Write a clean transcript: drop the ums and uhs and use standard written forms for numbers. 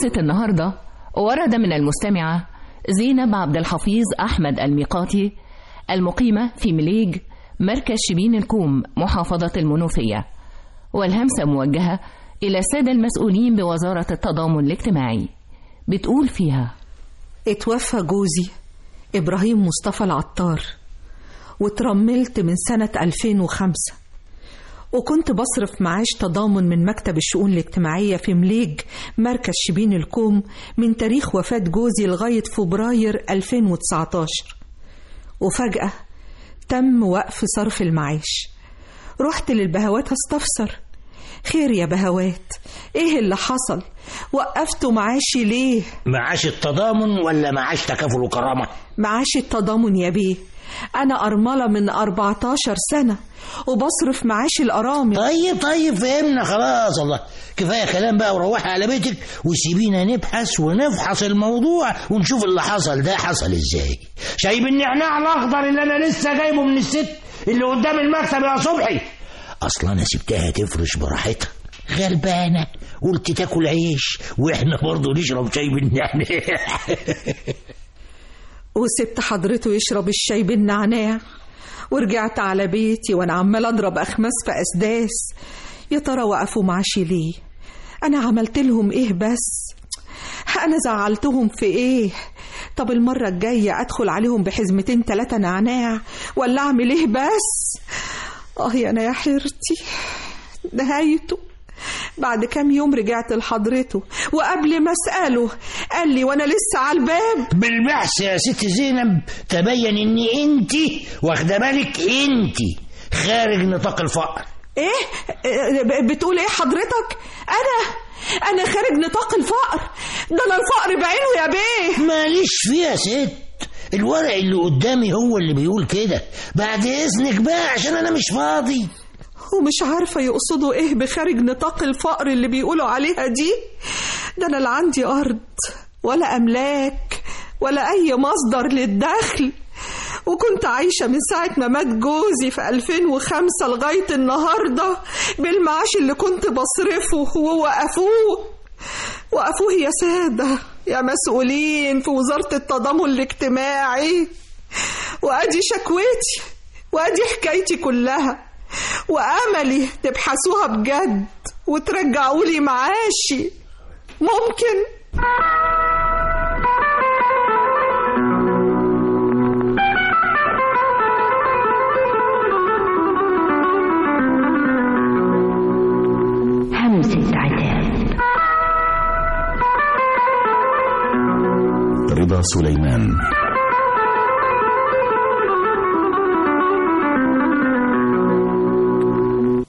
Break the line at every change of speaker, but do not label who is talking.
همسة النهاردة ورد من المستمعة زينب عبد الحفيظ أحمد الميقاتي المقيمة في مليج مركز شبين الكوم محافظة المنوفية، والهمسة موجهة إلى السادة المسؤولين بوزارة التضامن الاجتماعي. بتقول فيها:
اتوفى جوزي إبراهيم مصطفى العطار، وترملت من سنة 2005، وكنت بصرف معاش تضامن من مكتب الشؤون الاجتماعية في مليج مركز شبين الكوم من تاريخ وفاة جوزي لغاية فبراير 2019، وفجأة تم وقف صرف المعاش. رحت للبهوات استفسر: خير يا بهوات، ايه اللي حصل؟ وقفتوا معاشي ليه؟
معاش التضامن ولا معاش تكافل وكرامة؟
معاش التضامن يا بيه، أنا أرملة من 14 سنة وبصرف معاش الأرامل.
طيب فهمنا خلاص. الله، كفاية كلام بقى، وروحي على بيتك وسيبينا نبحث ونفحص الموضوع ونشوف اللي حصل ده حصل ازاي. شايب النعناع الأخضر اللي أنا لسه جايبه من الست اللي قدام المكتب يا صبحي، أصلا أنا سبتها تفرش براحتها، غلبانة، قلت تاكل عيش واحنا برضه نشرب شاي بالنعناع.
وسبت حضرته يشرب الشاي بالنعناع ورجعت على بيتي وانا عمال اضرب اخماس في اسداس. يا ترى وقفوا معاشي ليه؟ انا عملت لهم ايه بس؟ انا زعلتهم في ايه؟ طب المرة الجاية ادخل عليهم بحزمتين 3 نعناع ولا اعمل ايه بس؟ انا يا حيرتي. نهايته بعد كام يوم رجعت لحضرته، وقبل ما اساله قال لي وانا لسه على الباب:
بالبحث يا ست زينب تبين ان انت واخده بالك انت خارج نطاق الفقر.
ايه بتقول ايه حضرتك؟ انا خارج نطاق الفقر؟ ده انا الفقر بعينه يا بيه.
ماليش فيها ست، الورق اللي قدامي هو اللي بيقول كده. بعد اذنك بقى عشان انا مش فاضي.
ومش عارفة يقصدوا ايه بخارج نطاق الفقر اللي بيقولوا عليها دي. ده انا لا عندي ارض ولا املاك ولا اي مصدر للدخل، وكنت عايشة من ساعة ما مات جوزي في 2005 لغاية النهاردة بالمعاش اللي كنت بصرفه. وقفوه يا سادة، يا مسؤولين في وزارة التضامن الاجتماعي. وادي شكوتي وادي حكايتي كلها، وأملي تبحثوها بجد وترجعولي معاشي. ممكن؟
همسة عتاب.
رضا سليمان.